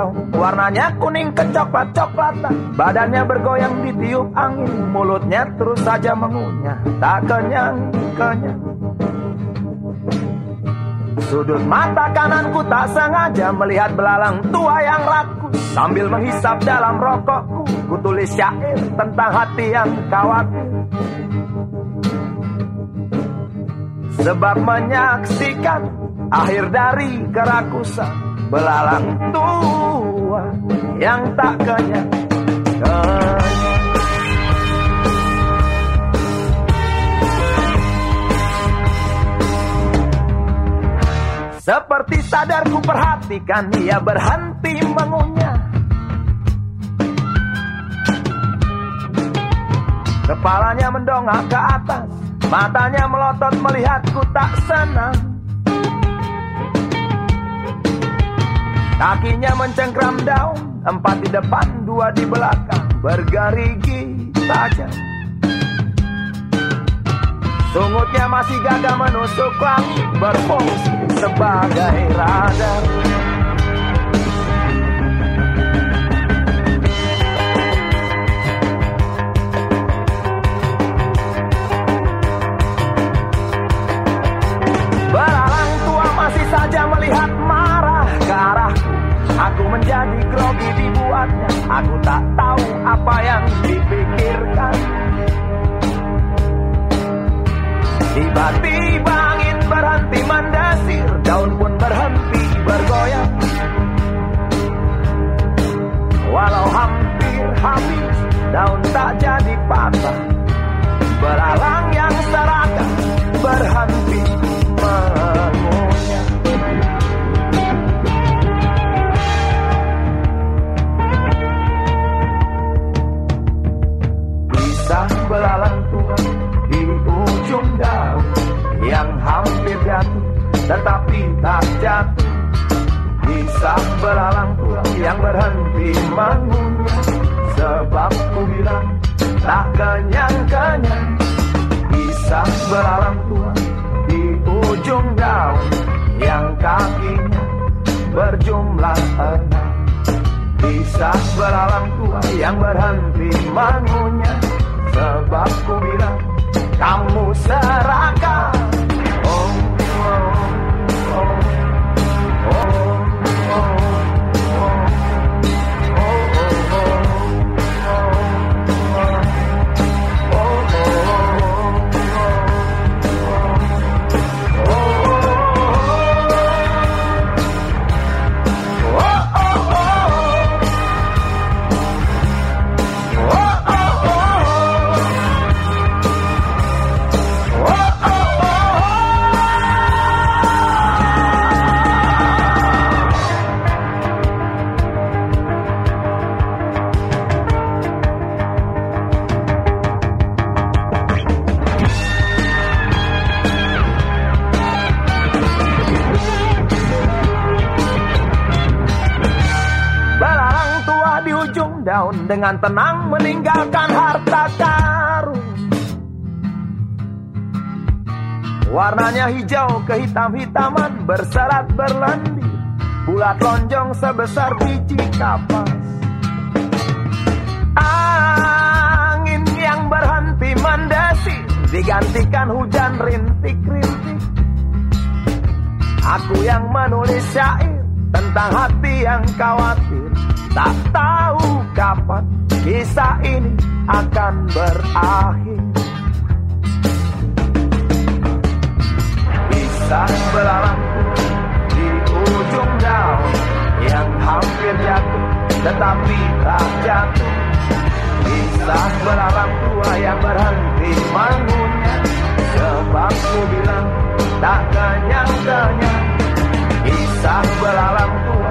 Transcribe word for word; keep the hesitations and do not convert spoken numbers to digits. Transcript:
hijau, warnanya kuning kecoklat-coklatan. Badannya bergoyang ditiup angin, mulutnya terus saja mengunyah, tak kenyang-kenyang. Sudut mata kananku tak sengaja melihat belalang tua yang rakus. Sambil menghisap dalam rokokku, ku tulis syair tentang hati yang khawatir. Sebab menyaksikan akhir dari kerakusan belalang tua yang tak kenyang. Seperti sadar ku perhatikan, dia berhenti mengunyah. Kepalanya mendongak ke atas, matanya melotot melihatku tak senang. Kakinya mencengkram daun, empat di depan, dua di belakang, bergerigi tajam. Sungutnya masih gagah menusuk langit, berfungsi sebagai radar. Belalang tua masih saja melihat marah ke arahku. Aku menjadi grogi dibuatnya. Aku tak tahu apa yang dipikirkan. Tiba-tiba angin berhenti mendesir, daun pun berhenti bergoyang. Walau hampir habis, daun tak jadi patah. Belalang yang serakah berhenti mengunyah. Kisah belalang tua di ujung daun yang hampir jatuh tetapi tak jatuh. Kisah belalang tua yang berhenti mengunyah. Sebab ku bilang tak kenyang-kenyang. Kisah belalang tua di ujung daun yang kakinya berjumlah enam. Kisah belalang tua yang berhenti mengunyah. Sebab ku bilang kamu serakah. Oh, oh, oh, oh, oh, oh, daun dengan tenang meninggalkan harta karun. Warnanya hijau kehitam-hitaman berserat berlendir, bulat lonjong sebesar biji kapas. Angin yang berhenti mendesir digantikan hujan rintik-rintik. Aku yang menulis syair tentang hati yang khawatir, tak tahu kapan kisah ini akan berakhir. Kisah belalang di ujung daun yang hampir jatuh tetapi tak jatuh. Kisah belalang tua yang berhenti mengunyah. Sebab ku bilang tak kenyang-kenyang. Kisah belalang tua